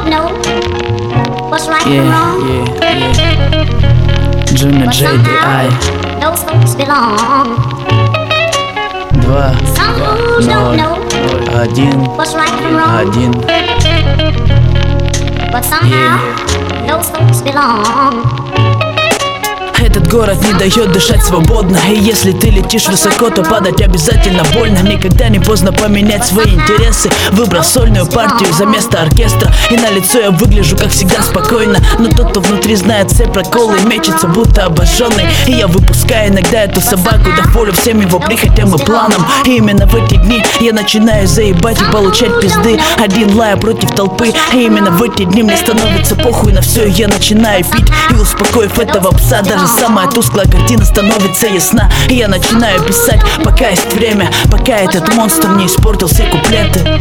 Джимми JDI 2, 0, 1, 1. Этот город не дает дышать свободно. И если ты летишь высоко, то падать обязательно больно. Никогда не поздно поменять свои интересы. Выбрал сольную партию за место оркестра. И на лицо я выгляжу, как всегда, спокойно. Но тот, кто внутри знает все проколы, мечется, будто обожженный. И я выпускаю иногда эту собаку, да волю всем его прихотям и планам. И именно в эти дни я начинаю заебать и получать пизды. Один лая против толпы. И именно в эти дни мне становится похуй на все. И я начинаю пить. И успокоив этого пса, даже самая тусклая картина становится ясна. И я начинаю писать, пока есть время, пока этот монстр не испортил все куплеты.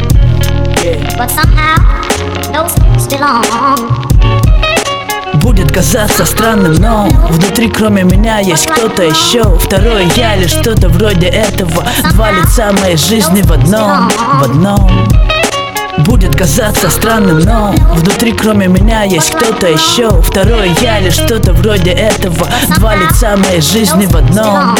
Будет казаться странным, но внутри кроме меня есть кто-то еще. Второе я или что-то вроде этого. Два лица моей жизни в одном. Будет казаться странным, но внутри кроме меня есть кто-то еще. Второе я или что-то вроде этого. Два лица моей жизни в одном.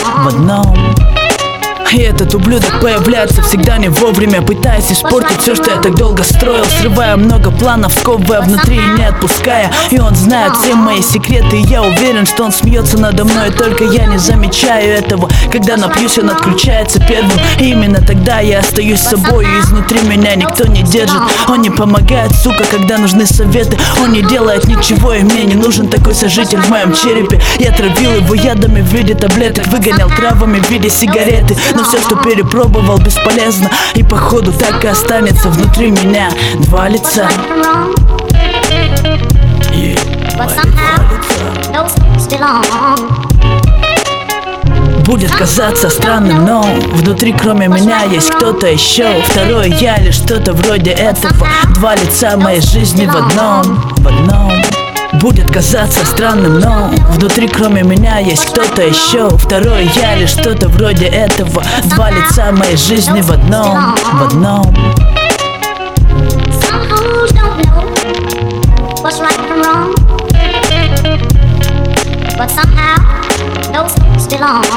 И этот ублюдок появляется всегда не вовремя, пытаясь испортить все, что я так долго строил. Срывая много планов, сковывая внутри и не отпуская. И он знает все мои секреты, и я уверен, что он смеется надо мной. Только я не замечаю этого. Когда напьюсь, он отключается первым. И именно тогда я остаюсь собой, и изнутри меня никто не держит. Он не помогает, сука, когда нужны советы. Он не делает ничего, и мне не нужен такой сожитель в моем черепе. Я травил его ядами в виде таблеток, выгонял травами в виде сигареты. Но все, что перепробовал, бесполезно. И походу так и останется внутри меня два лица. Будет казаться странным, но внутри кроме меня есть кто-то еще. Второе я или что-то вроде этого. Два лица моей жизни в одном. Будет казаться странным, но внутри кроме меня есть кто-то еще. Второе я или что-то вроде этого. Два лица моей жизни в одном. But somehow those belong.